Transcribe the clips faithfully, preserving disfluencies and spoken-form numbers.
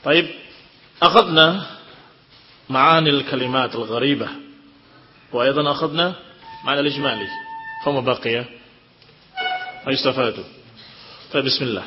طيب أخذنا معاني الكلمات الغريبة وأيضا أخذنا معنى الإجمالي، فما بقي ما يستفاد. طيب بسم الله.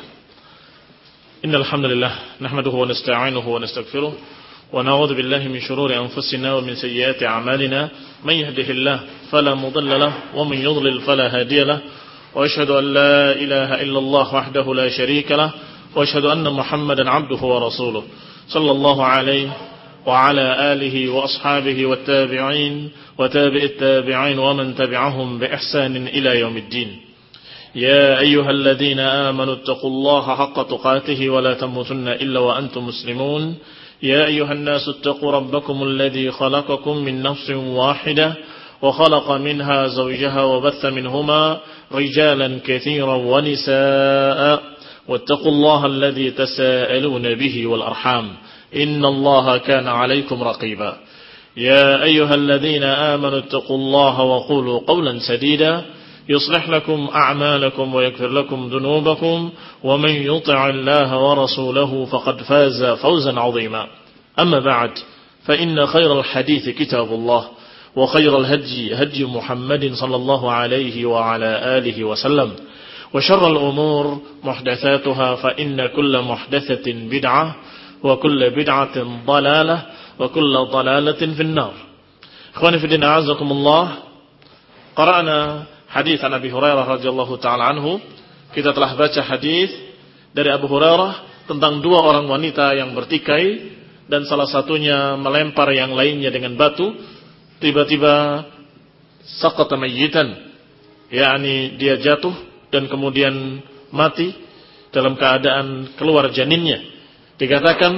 إن الحمد لله نحمده ونستعينه ونستغفره ونعوذ بالله من شرور أنفسنا ومن سيئات أعمالنا، من يهده الله فلا مضل له ومن يضلل فلا هادي له، وأشهد أن لا إله إلا الله وحده لا شريك له، وأشهد أن محمدا عبده ورسوله صلى الله عليه وعلى آله وأصحابه والتابعين وتابع التابعين ومن تبعهم بإحسان إلى يوم الدين. يا أيها الذين آمنوا اتقوا الله حق تقاته ولا تموتن إلا وأنتم مسلمون. يا أيها الناس اتقوا ربكم الذي خلقكم من نفس واحدة وخلق منها زوجها وبث منهما رجالا كثيرا ونساء واتقوا الله الذي تساءلون به والأرحام إن الله كان عليكم رقيبا. يا أيها الذين آمنوا اتقوا الله وقولوا قولا سديدا يصلح لكم أعمالكم ويغفر لكم ذنوبكم ومن يطع الله ورسوله فقد فاز فوزا عظيما. أما بعد فإن خير الحديث كتاب الله وخير الهدي هدي محمد صلى الله عليه وعلى آله وسلم وشر الأمور محدثاتها فإن كل محدثة بدعة وكل بدعة ضلالة وكل ضلالة في النار. إخواني في الدين أعزكم الله. قرأنا hadis an Abi Hurairah radhiyallahu taala anhu. Kita telah baca hadis dari Abu Hurairah tentang dua orang wanita yang bertikai dan salah satunya melempar yang lainnya dengan batu. Tiba-tiba saqata mayyitan, yakni dia jatuh dan kemudian mati dalam keadaan keluar janinnya. Dikatakan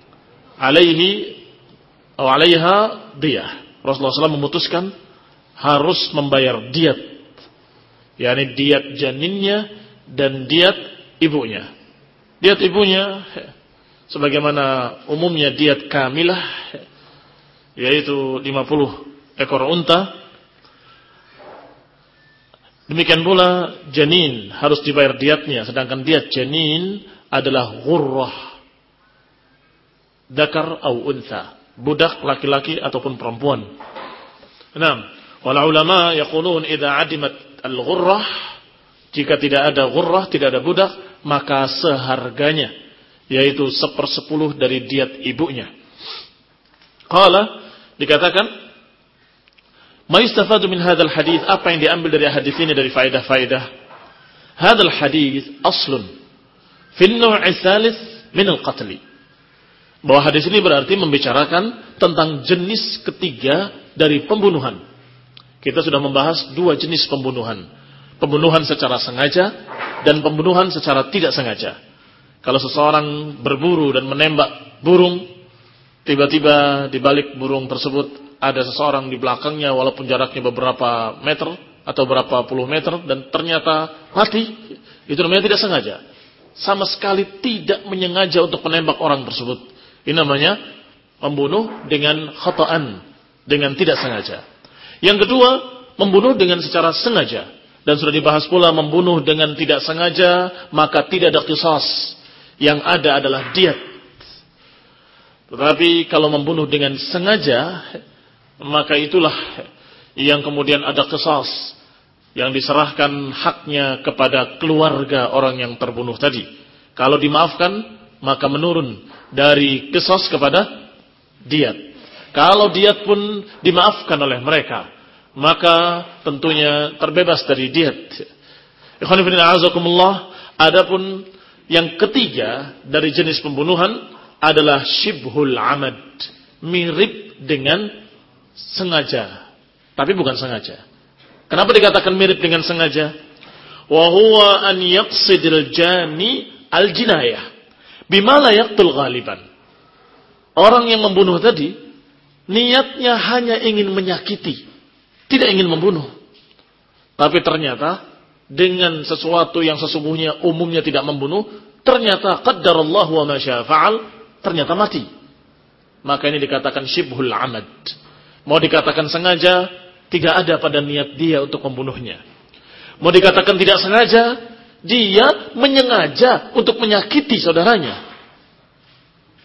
alaihi atau alaiha diyah. Rasulullah shallallahu alaihi wasallam memutuskan harus membayar diat, yakni diat janinnya dan diat ibunya. Diat ibunya sebagaimana umumnya diat kamilah, yaitu lima puluh ekor unta. Demikian pula janin harus dibayar diatnya, sedangkan diat janin adalah ghurrah, dzakar atau untha, budak laki-laki ataupun perempuan. Naam, wal ulama yaqulun idza adimat al-ghurrah, jika tidak ada ghurrah, tidak ada budak, maka seharganya, yaitu sepersepuluh dari diat ibunya. Qala, dikatakan, ma yustafadu min hadzal hadits, apa yang diambil dari hadis ini dari faedah-faedah. Hadzal hadits aslun fi an-naw' ats-tsalits min al-qatl. Bahwa hadis ini berarti membicarakan tentang jenis ketiga dari pembunuhan. Kita sudah membahas dua jenis pembunuhan. Pembunuhan secara sengaja dan pembunuhan secara tidak sengaja. Kalau seseorang berburu dan menembak burung, tiba-tiba di balik burung tersebut ada seseorang di belakangnya walaupun jaraknya beberapa meter atau berapa puluh meter dan ternyata mati, itu namanya tidak sengaja. Sama sekali tidak menyengaja untuk menembak orang tersebut. Ini namanya membunuh dengan khata'an, dengan tidak sengaja. Yang kedua, membunuh dengan secara sengaja. Dan sudah dibahas pula membunuh dengan tidak sengaja, maka tidak ada qisas. Yang ada adalah diat. Tetapi kalau membunuh dengan sengaja, maka itulah yang kemudian ada qisas, yang diserahkan haknya kepada keluarga orang yang terbunuh tadi. Kalau dimaafkan, maka menurun dari qisas kepada diat. Kalau diat pun dimaafkan oleh mereka, maka tentunya terbebas dari diat. Ikhwan fillah a'azakumullah. Adapun yang ketiga dari jenis pembunuhan adalah syibhul amad, mirip dengan sengaja, tapi bukan sengaja. Kenapa dikatakan mirip dengan sengaja? Wa huwa an yaqsidil jani al jinayah bima la yaqtul ghaliban. Orang yang membunuh tadi niatnya hanya ingin menyakiti, tidak ingin membunuh. Tapi ternyata dengan sesuatu yang sesungguhnya umumnya tidak membunuh, ternyata qaddarallahu wa ma syaa fa'al, ternyata mati. Maka ini dikatakan syibhul amad. Mau dikatakan sengaja, tidak ada pada niat dia untuk membunuhnya. Mau dikatakan tidak sengaja, dia menyengaja untuk menyakiti saudaranya.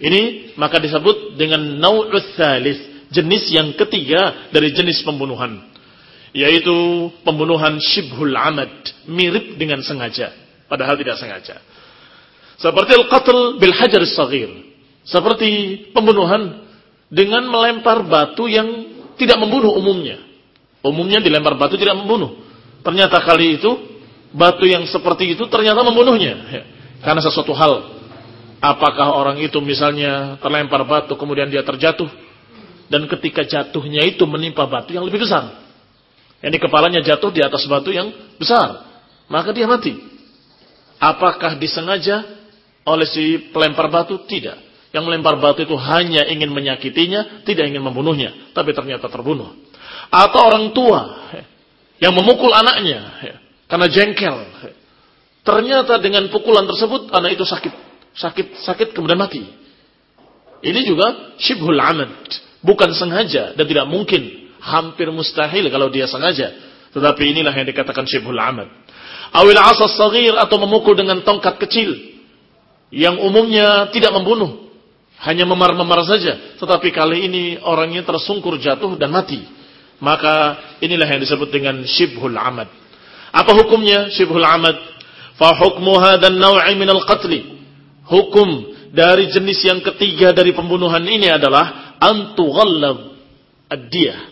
Ini maka disebut dengan nau'us tsalits, jenis yang ketiga dari jenis pembunuhan, yaitu pembunuhan syibhul amad, mirip dengan sengaja padahal tidak sengaja. Seperti al-qatl bil hajar as-saghir, seperti pembunuhan dengan melempar batu yang tidak membunuh umumnya. Umumnya dilempar batu tidak membunuh. Ternyata kali itu batu yang seperti itu ternyata membunuhnya. Ya. Karena sesuatu hal. Apakah orang itu misalnya terlempar batu kemudian dia terjatuh. Dan ketika jatuhnya itu menimpa batu yang lebih besar. Yang kepalanya jatuh di atas batu yang besar. Maka dia mati. Apakah disengaja oleh si pelempar batu? Tidak. Yang melempar batu itu hanya ingin menyakitinya, tidak ingin membunuhnya. Tapi ternyata terbunuh. Atau orang tua yang memukul anaknya karena jengkel. Ternyata dengan pukulan tersebut anak itu sakit. Sakit-sakit kemudian mati. Ini juga syibhul amad. Bukan sengaja dan tidak mungkin. Hampir mustahil kalau dia sengaja. Tetapi inilah yang dikatakan syibhul amad. Awil asas saghir, atau memukul dengan tongkat kecil. Yang umumnya tidak membunuh. Hanya memar-memar saja. Tetapi kali ini orangnya tersungkur jatuh dan mati. Maka inilah yang disebut dengan syibhul amad. Apa hukumnya syibhul amad? Fa hukmu hadzal naw'i minal qatl. Hukum dari jenis yang ketiga dari pembunuhan ini adalah antughallab ad-diyah.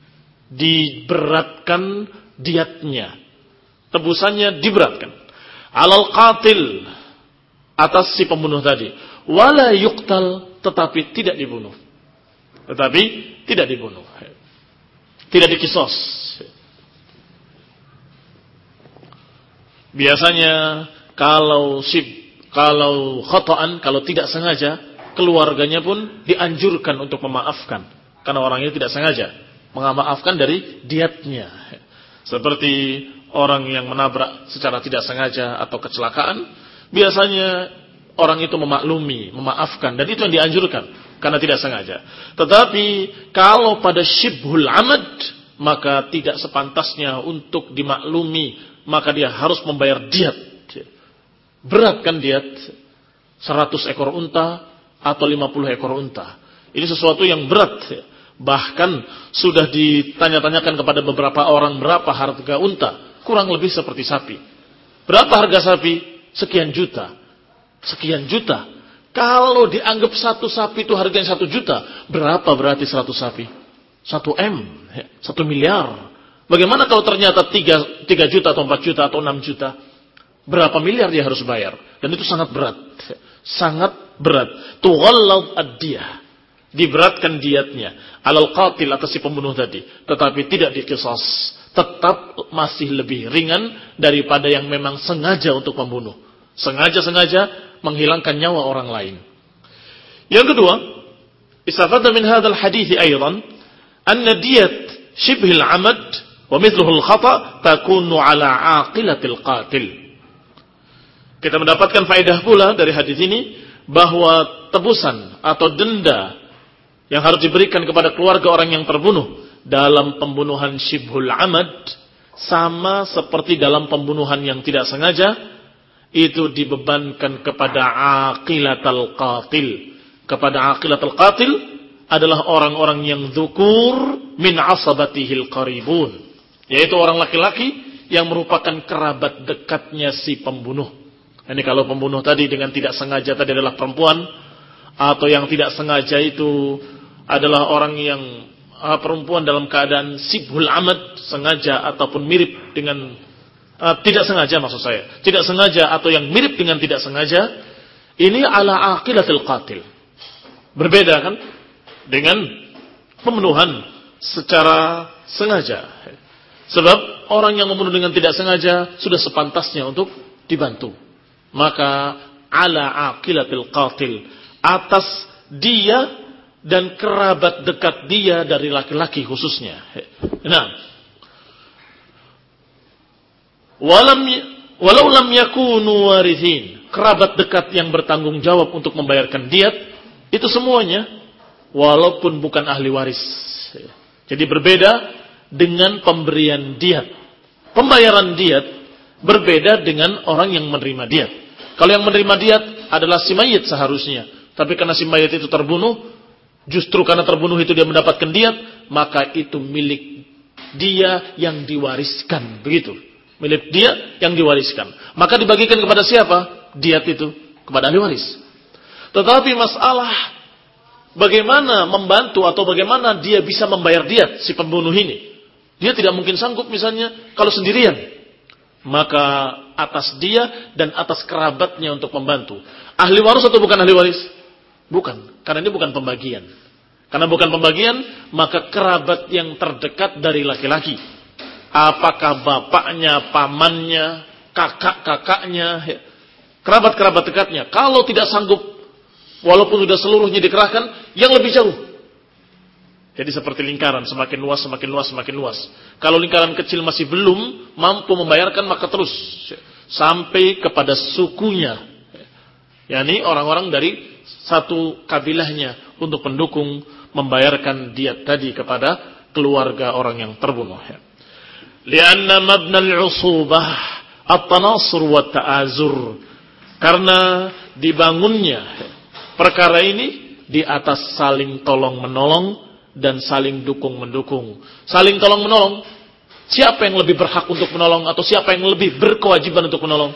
Diberatkan diatnya. Tebusannya diberatkan. Alal qatil, atas si pembunuh tadi. Wala yuqtal, tetapi tidak dibunuh. Tetapi tidak dibunuh. Tidak dikisos. Biasanya kalau sib Kalau khata'an, kalau tidak sengaja, keluarganya pun dianjurkan untuk memaafkan. Karena orangnya tidak sengaja. Memaafkan dari diatnya. Seperti orang yang menabrak secara tidak sengaja atau kecelakaan, biasanya orang itu memaklumi, memaafkan. Dan itu yang dianjurkan, karena tidak sengaja. Tetapi, kalau pada syibhul amad, maka tidak sepantasnya untuk dimaklumi. Maka dia harus membayar diat. Berat kan diat seratus ekor unta atau lima puluh ekor unta. Ini sesuatu yang berat. Bahkan sudah ditanya-tanyakan kepada beberapa orang berapa harga unta. Kurang lebih seperti sapi. Berapa harga sapi? Sekian juta. Sekian juta. Kalau dianggap satu sapi itu harganya satu juta. Berapa berarti seratus sapi? Satu M. Satu miliar. Bagaimana kalau ternyata tiga, tiga juta atau empat juta atau enam juta? Berapa miliar dia harus bayar? Dan itu sangat berat. Sangat berat. Tughallad ad-diyah. Diberatkan diatnya. Alal qatil, atas si pembunuh tadi. Tetapi tidak diqisas. Tetap masih lebih ringan daripada yang memang sengaja untuk membunuh. Sengaja-sengaja menghilangkan nyawa orang lain. Yang kedua, istafada min hadzal hadithi aydan anna diyat shibhil amad wa mithluhu al-khata' takunu ala aqilatil qatil. Kita mendapatkan faedah pula dari hadis ini bahwa tebusan atau denda yang harus diberikan kepada keluarga orang yang terbunuh dalam pembunuhan syibhul amad sama seperti dalam pembunuhan yang tidak sengaja, itu dibebankan kepada aqilatul qatil. Kepada aqilatul qatil adalah orang-orang yang dzukur min asabatihil qaribun, yaitu orang laki-laki yang merupakan kerabat dekatnya si pembunuh. Ini kalau pembunuh tadi dengan tidak sengaja tadi adalah perempuan, atau yang tidak sengaja itu adalah orang yang uh, perempuan dalam keadaan sibhul amad, sengaja ataupun mirip dengan uh, tidak sengaja maksud saya, tidak sengaja atau yang mirip dengan tidak sengaja, ini ala aqilatil qatil. Berbeda kan dengan pembunuhan secara sengaja. Sebab orang yang membunuh dengan tidak sengaja sudah sepantasnya untuk dibantu. Maka ala aqilatil qatil, atas dia dan kerabat dekat dia dari laki-laki khususnya. Nah, walam walau lam yakunu warithin, kerabat dekat yang bertanggung jawab untuk membayarkan diat, itu semuanya walaupun bukan ahli waris. Jadi berbeda dengan pemberian diat. Pembayaran diat berbeda dengan orang yang menerima diat. Kalau yang menerima diat adalah si mayit seharusnya, Tapi karena si mayit itu terbunuh, justru karena terbunuh itu dia mendapatkan diat, maka itu milik dia yang diwariskan. Begitu. Milik dia yang diwariskan. Maka dibagikan kepada siapa? Diat itu kepada ahli waris. Tetapi masalah bagaimana membantu atau bagaimana dia bisa membayar diat si pembunuh ini. Dia tidak mungkin sanggup misalnya kalau sendirian. Maka atas dia dan atas kerabatnya untuk membantu. Ahli waris atau bukan ahli waris? Bukan. Karena ini bukan pembagian. Karena bukan pembagian, maka kerabat yang terdekat dari laki-laki. Apakah bapaknya, pamannya, kakak-kakaknya, kerabat-kerabat dekatnya. Kalau tidak sanggup, walaupun sudah seluruhnya dikerahkan, yang lebih jauh. Jadi seperti lingkaran, semakin luas, semakin luas, semakin luas. Kalau lingkaran kecil masih belum mampu membayarkan, maka terus sampai kepada sukunya. yakni orang-orang dari satu kabilahnya untuk pendukung membayarkan diat tadi kepada keluarga orang yang terbunuh. Lianna mabna al-'usubah at-tanasur wa ta'azur. Karena dibangunnya perkara ini di atas saling tolong menolong dan saling dukung mendukung. Saling tolong menolong. Siapa yang lebih berhak untuk menolong atau siapa yang lebih berkewajiban untuk menolong?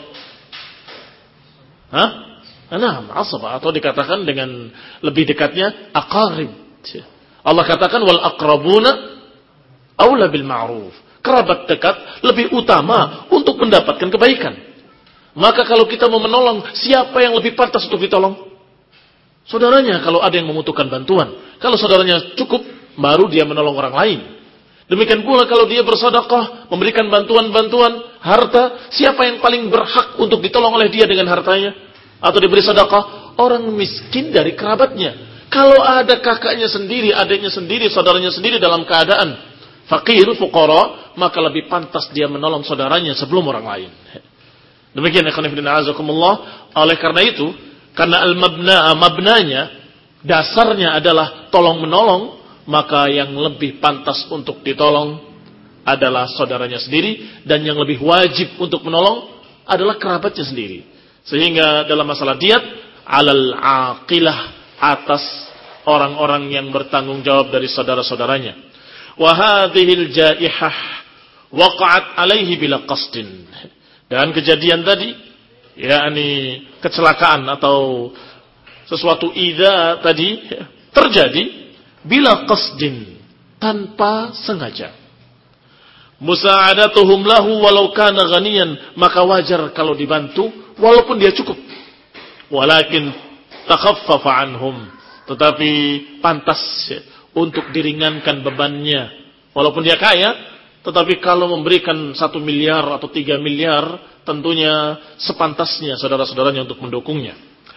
Hah? Nah, asabah atau dikatakan dengan lebih dekatnya aqarib. Allah katakan wal aqrabuna aula bil ma'ruf. Kerabat dekat lebih utama untuk mendapatkan kebaikan. Maka kalau kita mau menolong, siapa yang lebih pantas untuk ditolong? Saudaranya kalau ada yang membutuhkan bantuan. Kalau saudaranya cukup, baru dia menolong orang lain. Demikian pula kalau dia bersedekah, memberikan bantuan-bantuan, harta, siapa yang paling berhak untuk ditolong oleh dia dengan hartanya? Atau diberi sedekah? Orang miskin dari kerabatnya. Kalau ada kakaknya sendiri, adiknya sendiri, saudaranya sendiri dalam keadaan fakir, fuqara, maka lebih pantas dia menolong saudaranya sebelum orang lain. Demikian ikhwan fillah azakumullah. Oleh karena itu, karena al-mabna mabnanya dasarnya adalah tolong menolong, maka yang lebih pantas untuk ditolong adalah saudaranya sendiri, dan yang lebih wajib untuk menolong adalah kerabatnya sendiri. Sehingga dalam masalah diat, alal aqilah, atas orang-orang yang bertanggung jawab dari saudara-saudaranya. Wa hadhil jaihah waqa'at alaihi bila qasdin. Dan kejadian tadi, yakni kecelakaan atau sesuatu idza tadi terjadi bila qasdin, tanpa sengaja. Musa'adatuhum lahu walau kana ghaniyan, maka wajar kalau dibantu walaupun dia cukup. Walakin takhaffafa anhum, tetapi pantas untuk diringankan bebannya. Walaupun dia kaya, tetapi kalau memberikan satu miliar atau tiga miliar, tentunya sepantasnya saudara-saudaranya untuk mendukungnya.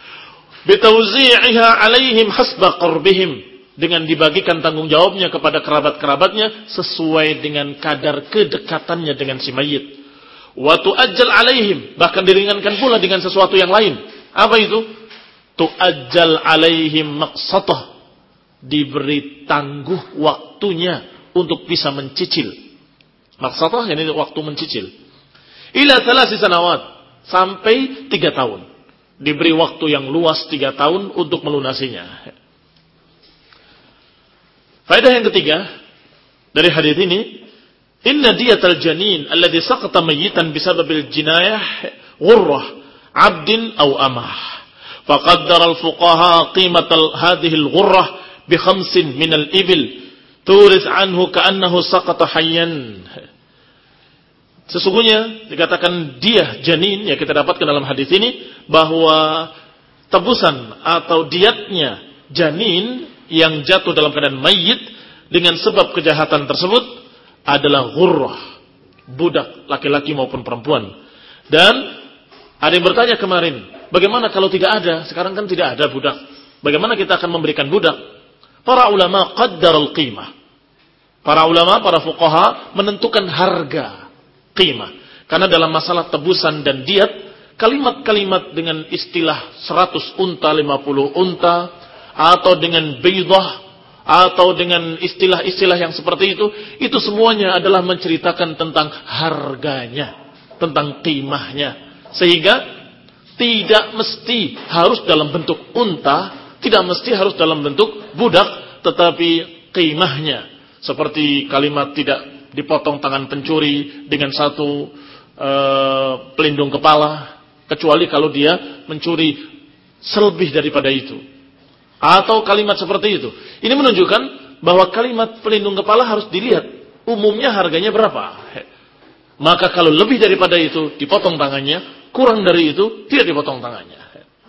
Bitawzi'iha alaihim hasba qurbihim, dengan dibagikan tanggung jawabnya kepada kerabat-kerabatnya sesuai dengan kadar kedekatannya dengan si mayit. Wa tu'ajjal alaihim, bahkan diringankan pula dengan sesuatu yang lain. Apa itu? Tu'ajjal alaihim maqsatah, diberi tangguh waktunya untuk bisa mencicil. Maqsatah yakni waktu mencicil. Ila thalasi sanawat, sampai tiga tahun. Diberi waktu yang luas tiga tahun untuk melunasinya. Faedah yang ketiga dari hadis ini, inna diyatal janin alladhi saqata mayyitan bisababil jinayah ghurrah 'abdin aw amah. Faqaddara al-fuqaha qimatal hadhihi al-ghurrah bi khamsin min al-ibil turis anhu ka'annahu saqata hayyan. Sesungguhnya dikatakan dia janin, ya kita dapatkan dalam hadis ini bahwa tebusan atau diatnya janin yang jatuh dalam keadaan mayit dengan sebab kejahatan tersebut adalah ghurrah, budak laki-laki maupun perempuan. Dan ada yang bertanya kemarin, bagaimana kalau tidak ada? Sekarang kan tidak ada budak. Bagaimana kita akan memberikan budak? Para ulama qaddaral qimah. Para ulama, para fuqaha menentukan harga qimah. Karena dalam masalah tebusan dan diat, kalimat-kalimat dengan istilah seratus unta, lima puluh unta, atau dengan baydah, atau dengan istilah-istilah yang seperti itu, itu semuanya adalah menceritakan tentang harganya, tentang qimahnya. Sehingga tidak mesti harus dalam bentuk unta, Tidak mesti harus dalam bentuk budak, tetapi qimahnya. Seperti kalimat tidak dipotong tangan pencuri dengan satu uh, pelindung kepala, kecuali kalau dia mencuri selebih daripada itu. Atau kalimat seperti itu. Ini menunjukkan bahwa kalimat pelindung kepala harus dilihat. Umumnya harganya berapa. Maka kalau lebih daripada itu dipotong tangannya, kurang dari itu tidak dipotong tangannya.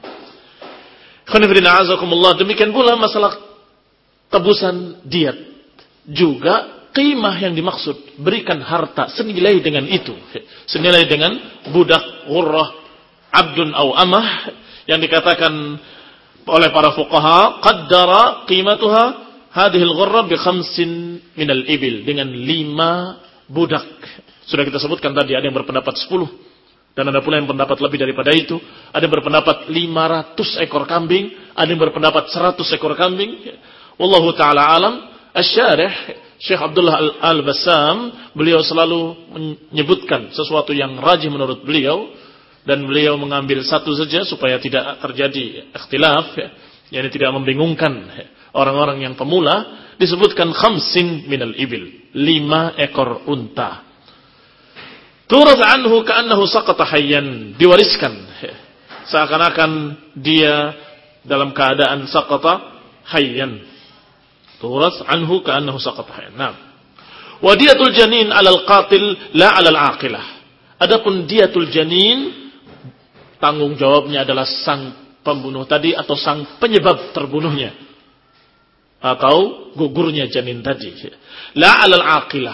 Demikian pula masalah tebusan diat. Juga qimah yang dimaksud, berikan harta senilai dengan itu. Senilai dengan budak, ghurrah, abdun au amah, yang dikatakan oleh para fuqaha, qaddara qimatuha hadhil ghurrah bi khamsin minal ibil, dengan lima budak. Sudah kita sebutkan tadi, ada yang berpendapat sepuluh, dan ada pula yang berpendapat lebih daripada itu. Ada yang berpendapat lima ratus ekor kambing, ada yang berpendapat seratus ekor kambing. Wallahu taala alam. Asy-Syarih Syekh Abdullah Al-Bassam, beliau selalu menyebutkan sesuatu yang rajih menurut beliau, dan beliau mengambil satu saja supaya tidak terjadi ikhtilaf, yakni tidak membingungkan orang-orang yang pemula. Disebutkan khamsin minal ibil, lima ekor unta. Turad anhu ka'annahu saqata hayyan, diwariskan seakan-akan dia dalam keadaan saqata hayyan. Turad anhu ka'annahu saqata hayyan. Naam. Wa diyatul janin 'alal qatil la 'alal 'aqilah. Adapun diyatul janin, tanggung jawabnya adalah sang pembunuh tadi atau sang penyebab terbunuhnya atau gugurnya janin tadi. La 'alal 'aqilah,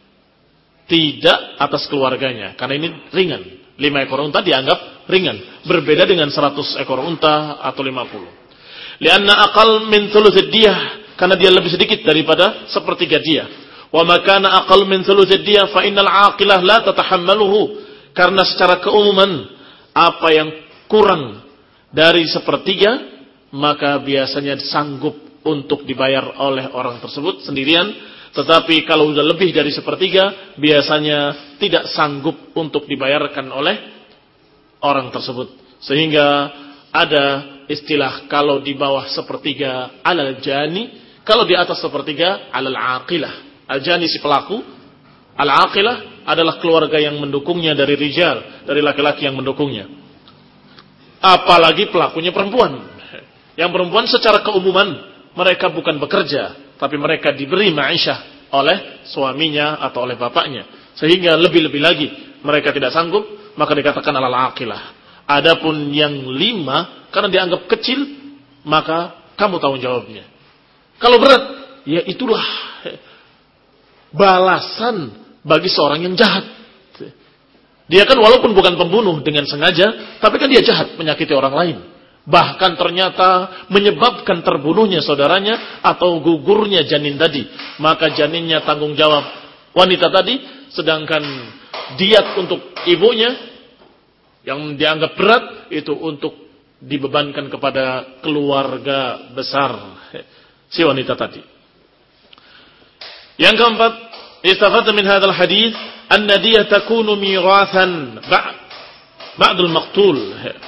tidak atas keluarganya, karena ini ringan. Lima ekor unta dianggap ringan, berbeda dengan seratus ekor unta atau lima puluh. Lianna aqal min thuluthid diyah, karena dia lebih sedikit daripada sepertiga diyah. Wa makana aqal min thuluthid diyah fa innal 'aqilah la tatahammaluhu, karena secara keumuman apa yang kurang dari sepertiga maka biasanya sanggup untuk dibayar oleh orang tersebut sendirian. Tetapi kalau sudah lebih dari sepertiga, biasanya tidak sanggup untuk dibayarkan oleh orang tersebut. Sehingga ada istilah kalau di bawah sepertiga alal jani, kalau di atas sepertiga alal aqilah. Al jani si pelaku, al aqilah adalah keluarga yang mendukungnya dari rijal, dari laki-laki yang mendukungnya. Apalagi pelakunya perempuan. Yang perempuan secara keumuman mereka bukan bekerja, tapi mereka diberi ma'isyah oleh suaminya atau oleh bapaknya. Sehingga lebih-lebih lagi mereka tidak sanggup, maka dikatakan alal aqilah. Adapun yang lima, karena dianggap kecil, maka kamu tanggung jawabnya. Kalau berat, ya itulah balasan bagi seorang yang jahat. Dia kan walaupun bukan pembunuh dengan sengaja, tapi kan dia jahat, menyakiti orang lain. Bahkan ternyata menyebabkan terbunuhnya saudaranya atau gugurnya janin tadi. Maka janinnya tanggung jawab wanita tadi, sedangkan diat untuk ibunya yang dianggap berat itu untuk dibebankan kepada keluarga besar si wanita tadi. Yang keempat, istafadna min hadzal hadits anna diyah takunu mirathan ba'dal maqtul.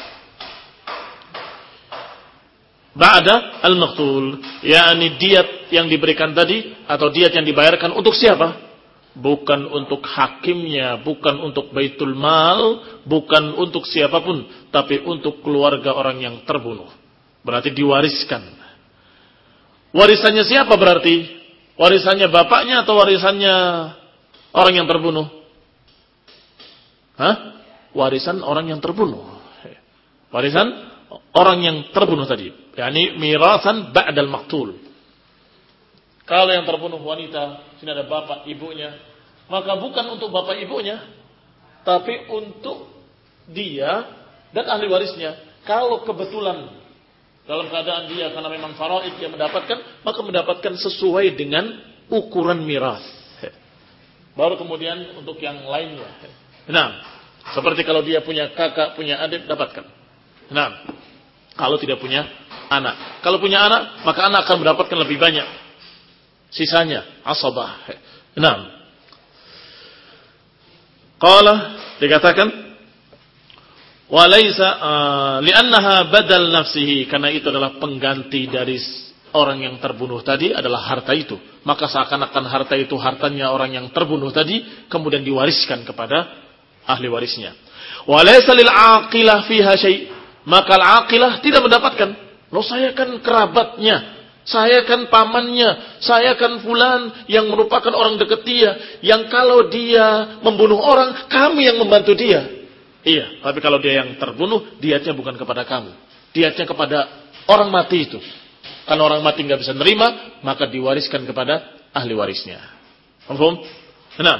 Ba'da al-maqtul, yakni diat yang diberikan tadi atau diat yang dibayarkan untuk siapa? Bukan untuk hakimnya, bukan untuk baitul mal, bukan untuk siapapun, tapi untuk keluarga orang yang terbunuh. Berarti diwariskan. Warisannya siapa berarti? Warisannya bapaknya atau warisannya orang yang terbunuh? Hah? Warisan orang yang terbunuh. Warisan orang yang terbunuh tadi, yakni mirasan ba'dal maqtul. Kalau yang terbunuh wanita, sini ada bapak ibunya, maka bukan untuk bapak ibunya, tapi untuk dia dan ahli warisnya. Kalau kebetulan dalam keadaan dia karena memang faraid dia mendapatkan, maka mendapatkan sesuai dengan ukuran miras. Baru kemudian untuk yang lainnya. Nah, seperti kalau dia punya kakak, punya adik, dapatkan. Nah, kalau tidak punya anak. Kalau punya anak, maka anak akan mendapatkan lebih banyak. Sisanya, asabah. Nah. Qala, dikatakan, Walaysa uh, li'annaha badal nafsihi, karena itu adalah pengganti dari orang yang terbunuh tadi adalah harta itu. Maka seakan-akan harta itu hartanya orang yang terbunuh tadi, kemudian diwariskan kepada ahli warisnya. Walaysa lil aqilah fiha syai', maka al-aqilah tidak mendapatkan. Loh, saya kan kerabatnya, saya kan pamannya, saya kan fulan yang merupakan orang dekat dia, yang kalau dia membunuh orang, kami yang membantu dia. Iya, tapi kalau dia yang terbunuh, diatnya bukan kepada kamu, diatnya kepada orang mati itu. Karena orang mati nggak bisa nerima, maka diwariskan kepada ahli warisnya. Paham? Nah,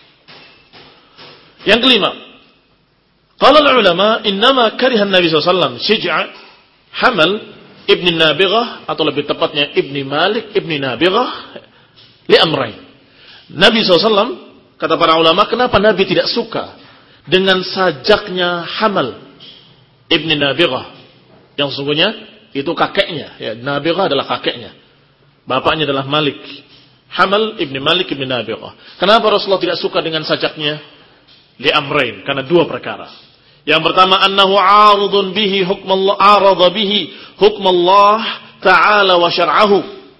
yang kelima, qala ulama, innama karihan Nabi sallallahu alaihi wasallam syija' Hamal ibni Nabighah, atau lebih tepatnya ibni Malik ibni Nabighah, li amrayn. Nabi sallallahu alaihi wasallam, kata para ulama, kenapa Nabi tidak suka dengan sajaknya Hamal ibni Nabighah, yang sesungguhnya itu kakeknya, ya, Nabighah adalah kakeknya, bapaknya adalah Malik. Hamal ibni Malik ibni Nabighah. Kenapa Rasulullah tidak suka dengan sajaknya? Li amrayn, karena dua perkara. Yang pertama, annahu 'aridun bihi hukmallah, 'arada bihi hukmallah ta'ala wa syar'ahu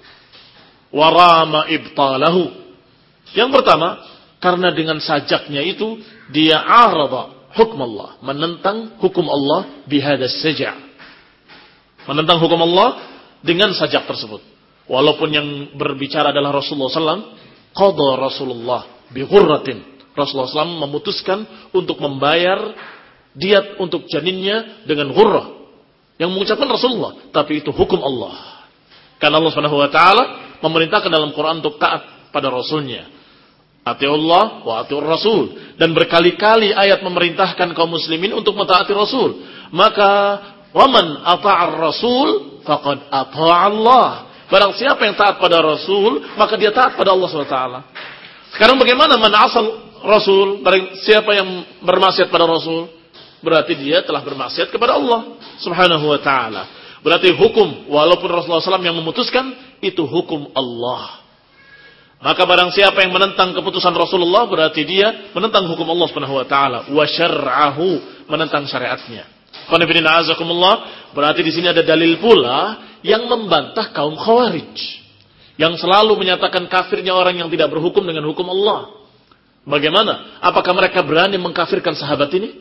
wa rama ibtalahu. Yang pertama, karena dengan sajaknya itu dia 'arada hukmallah, menentang hukum Allah bihadas saja'. Menentang hukum Allah dengan sajak tersebut. Walaupun yang berbicara adalah Rasulullah sallallahu alaihi wasallam, qada Rasulullah bi ghurratin. Rasulullah sallallahu alaihi wasallam memutuskan untuk membayar diat untuk janinnya dengan ghurrah. Yang mengucapkan Rasulullah, tapi itu hukum Allah. Karena Allah Subhanahu wa taala memerintahkan dalam Quran untuk taat pada Rasulnya. Atiullah wa atiur Rasul. Dan berkali-kali ayat memerintahkan kaum muslimin untuk mentaati Rasul. Maka waman ata'ar Rasul faqad ata'allah. Barang siapa yang taat pada Rasul, maka dia taat pada Allah subhanahu wa taala. Sekarang bagaimana man asal Rasul? Barang siapa yang bermaksiat pada Rasul, berarti dia telah bermaksiat kepada Allah subhanahu wa ta'ala. Berarti hukum, walaupun Rasulullah shallallahu alaihi wasallam yang memutuskan, itu hukum Allah. Maka barang siapa yang menentang keputusan Rasulullah, berarti dia menentang hukum Allah subhanahu wa ta'ala. Wa syar'ahu, menentang syariatnya. Qanifidina azakumullah, berarti di sini ada dalil pula yang membantah kaum Khawarij, yang selalu menyatakan kafirnya orang yang tidak berhukum dengan hukum Allah. Bagaimana? Apakah mereka berani mengkafirkan sahabat ini?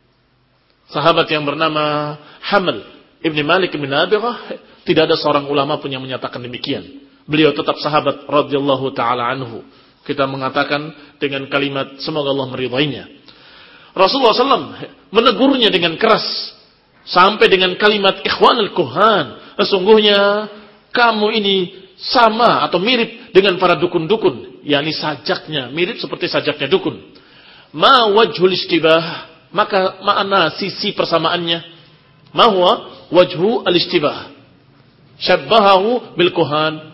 Sahabat yang bernama Hamal ibni Malik ibni Nabighah, tidak ada seorang ulama pun yang menyatakan demikian. Beliau tetap sahabat radhiyallahu taala anhu. Kita mengatakan dengan kalimat semoga Allah meridainya. Rasulullah shallallahu alaihi wasallam menegurnya dengan keras sampai dengan kalimat ikhwanul kuhan. Sesungguhnya kamu ini sama atau mirip dengan para dukun-dukun, yakni sajaknya mirip seperti sajaknya dukun. Ma wajhul istibah, maka makna sisi persamaannya. Ma huwa wajhu al-istibah? Syabbahahu bil kuhan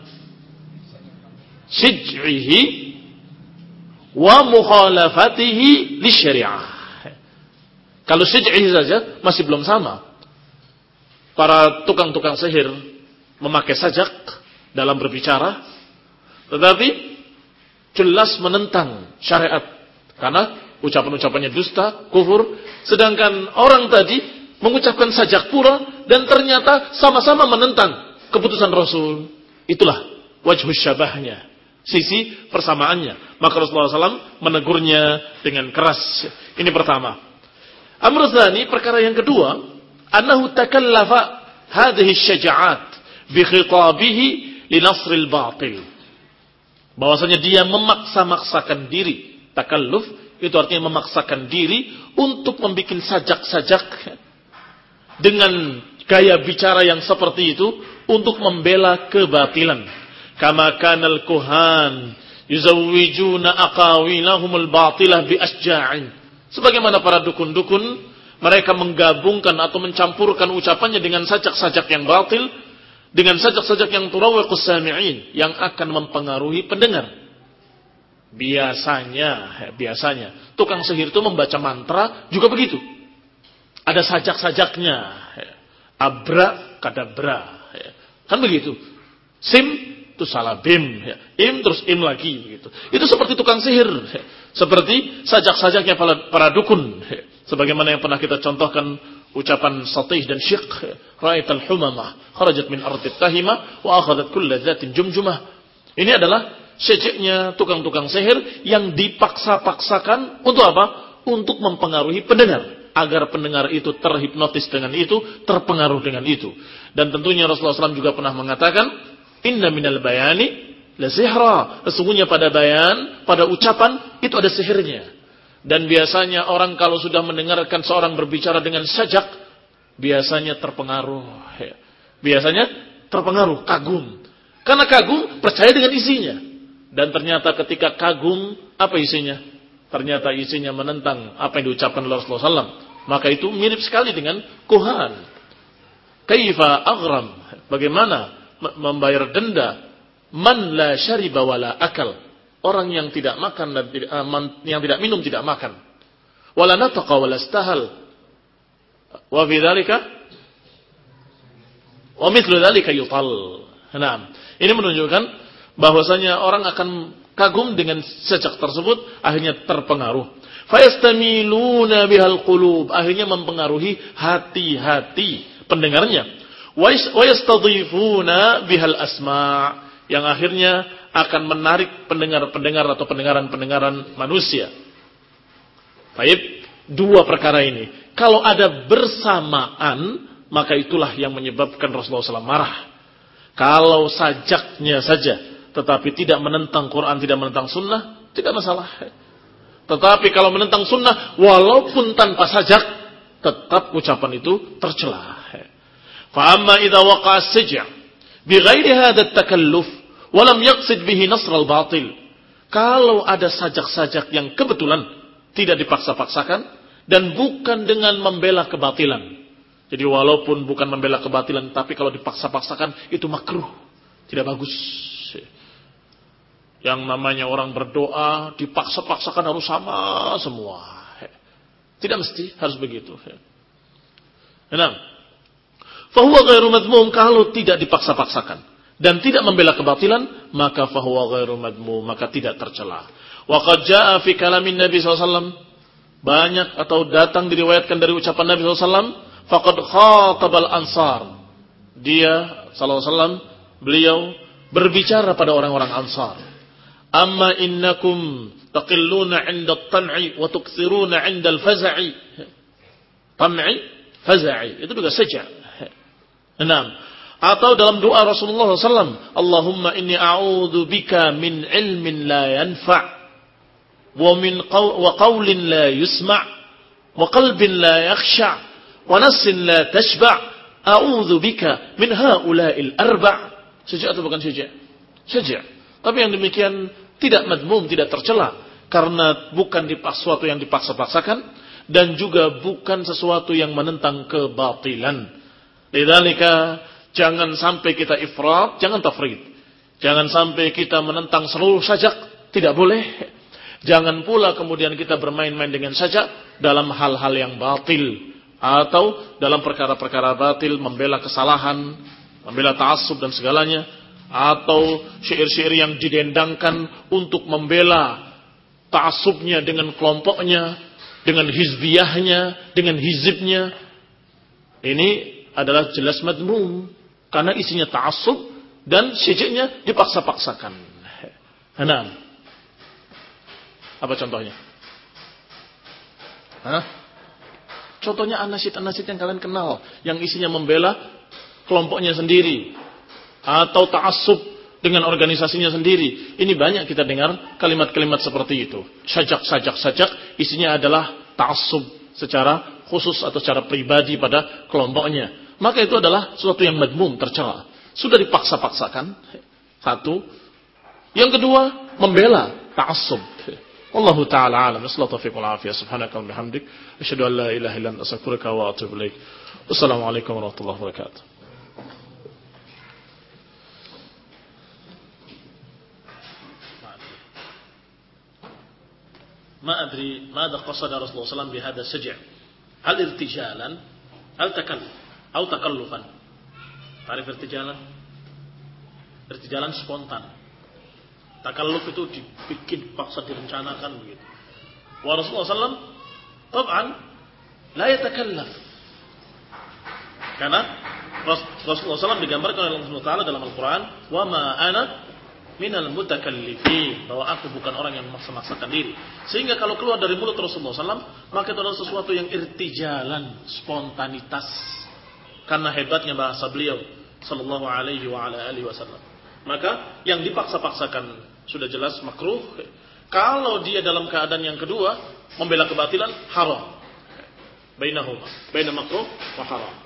syij'ihi wa mukhalafatihi li syariah. Kalau syij'ihi saja masih belum sama. Para tukang-tukang sihir memakai sajak dalam berbicara, tetapi jelas menentang syariat karena ucapan-ucapannya dusta, kufur. Sedangkan orang tadi mengucapkan sajak pura dan ternyata sama-sama menentang keputusan Rasul. Itulah wajhus syabahnya, sisi persamaannya. Maka Rasulullah shallallahu alaihi wasallam menegurnya dengan keras. Ini pertama. Amr tsani, perkara yang kedua, annahu takallafa hadhihi syaja'at bi khitabihi li nasril batil. Bahwasanya dia memaksa-maksakan diri. Takalluf itu artinya memaksakan diri untuk membuat sajak-sajak dengan gaya bicara yang seperti itu untuk membela kebatilan. Kama kanal kuhan yuzawwijuna aqawilahumul batilah bi asja'in. Sebagaimana para dukun-dukun, mereka menggabungkan atau mencampurkan ucapannya dengan sajak-sajak yang batil, dengan sajak-sajak yang turawiqus sami'in, yang akan mempengaruhi pendengar. Biasanya, biasanya tukang sihir itu membaca mantra juga begitu. Ada sajak-sajaknya. Abra kadabra. Kan begitu. Sim itu salah bim. Im terus im lagi begitu. Itu seperti tukang sihir. Seperti sajak-sajaknya para, para dukun. Sebagaimana yang pernah kita contohkan ucapan Satih dan Syiq, ra'aital humamah kharajat min ardit tahimah wa akhadat kulla dzatin jumjumah. Ini adalah syekh-syekhnya tukang-tukang sihir yang dipaksa-paksakan untuk apa? Untuk mempengaruhi pendengar, agar pendengar itu terhipnotis dengan itu, terpengaruh dengan itu. Dan tentunya Rasulullah shallallahu alaihi wasallam juga pernah mengatakan, inna minal bayani la sihra. Sesungguhnya pada bayan, pada ucapan itu ada sihirnya. Dan biasanya orang kalau sudah mendengarkan seorang berbicara dengan sajak, biasanya terpengaruh. Biasanya terpengaruh, kagum. Karena kagum, percaya dengan isinya. Dan ternyata ketika kagum, apa isinya? Ternyata isinya menentang apa yang diucapkan oleh Rasulullah shallallahu alaihi wasallam. Maka itu mirip sekali dengan kuhan. Kaifa aghram. Bagaimana membayar denda? Man la syariba wala akal. Orang yang tidak makan dan tidak, uh, man, yang tidak minum tidak makan. Wala nataqa wala istahal. Wa fi dzalika wa mithlu dzalika yutal. Naam. Ini menunjukkan bahwasanya orang akan kagum dengan sajak tersebut, akhirnya terpengaruh. Fayastamiluna bihal qulub, akhirnya mempengaruhi hati-hati pendengarnya. Wa yastadhifuna bihal asma', yang akhirnya akan menarik pendengar-pendengar atau pendengaran-pendengaran manusia. Baik, dua perkara ini. Kalau ada bersamaan, maka itulah yang menyebabkan Rasulullah shallallahu alaihi wasallam marah. Kalau sajaknya saja, tetapi tidak menentang Quran, tidak menentang sunnah, tidak masalah. Tetapi kalau menentang sunnah, walaupun tanpa sajak, tetap ucapan itu tercela. Fa amma idza waqa'a as-sij' bighairi hadha at-takalluf wa lam yaqsid bihi nasr al-batil. Kalau ada sajak-sajak yang kebetulan tidak dipaksa-paksakan dan bukan dengan membela kebatilan. Jadi walaupun bukan membela kebatilan, tapi kalau dipaksa-paksakan itu makruh, tidak bagus. Yang namanya orang berdoa dipaksa-paksakan harus sama semua. Tidak mesti harus begitu. Enam. Fahuwa ghairu madmum, kalau tidak dipaksa-paksakan dan tidak membela kebatilan, maka fahuwa ghairu madmum, maka tidak tercela. Wa qad jaa fi kalamin Nabi sallallahu alaihi wasallam, banyak atau datang diriwayatkan dari ucapan Nabi sallallahu alaihi wasallam, faqad khatabal ansar. Dia sallallahu alaihi wasallam, beliau berbicara pada orang-orang Ansar. Amma innakum taqilluna 'inda at-tam'i wa tukthiruna 'inda al-faza'i. Tam'i, faza'i, itu juga saja. Enam. Atau dalam doa Rasulullah sallallahu alaihi wasallam, Allahumma inni a'udzu bika min ilmin la yanfa' wa min qaw wa qawlin la yusma' wa qalbin la yakhsha' wa nafsin la tashba'. A'udzu bika min ha'ula'il arba'. Syja' atau bukan syja'? Syja'. Tapi yang demikian tidak madmum, tidak tercela, karena bukan sesuatu yang dipaksa-paksakan dan juga bukan sesuatu yang menentang kebatilan. Lidzalika jangan sampai kita ifrat, jangan tafrid. Jangan sampai kita menentang seluruh sajak, tidak boleh. Jangan pula kemudian kita bermain-main dengan sajak dalam hal-hal yang batil atau dalam perkara-perkara batil, membela kesalahan, membela ta'assub dan segalanya, atau syair-syair yang didendangkan untuk membela ta'assubnya dengan kelompoknya, dengan hizbiyahnya, dengan hizibnya. Ini adalah jelas madmum karena isinya ta'assub dan syairnya dipaksa-paksakan. Nah, apa contohnya? Hah? Contohnya anasid-anasid yang kalian kenal, yang isinya membela kelompoknya sendiri atau ta'assub dengan organisasinya sendiri. Ini banyak kita dengar kalimat-kalimat seperti itu. Sajak-sajak-sajak isinya adalah ta'assub secara khusus atau secara pribadi pada kelompoknya. Maka itu adalah sesuatu yang madmum, tercela. Sudah dipaksa-paksakan. Satu. Yang kedua, membela ta'assub. Wallahu ta'ala alam. Wassalatu taufiq wal afiyah. Subhanaka wa bihamdik. Asyhadu an la ilaha illa anta astaghfiruka wa atubu ilaik. Wassalamualaikum warahmatullahi wabarakatuh. ما أدري ماذا قصد رسول الله صلى الله عليه وسلم بهذا السجع هل ارتجالا هل تكلف أو تكلفا تعرف ارتجالا ارتجالا spontan takalluf itu dibikin paksa direncanakan begitu wa Rasulullah sallallahu alaihi wasallam taban la yatakallaf. Karena Rasulullah shallallahu alaihi wasallam digambarkan oleh Allah Subhanahu wa taala dalam Al-Qur'an, "Wa ma ana minal mutakallifin," bahwa aku bukan orang yang memaksa-maksakan diri. Sehingga kalau keluar dari mulut Rasulullah shallallahu alaihi wasallam, maka itu adalah sesuatu yang irtijalan, spontanitas. Karena hebatnya bahasa beliau sallallahu alaihi wa ala alihi wasallam. Maka yang dipaksa-paksakan sudah jelas makruh. Kalau dia dalam keadaan yang kedua membela kebatilan, haram. Bainahuma, baina makruh wa haram.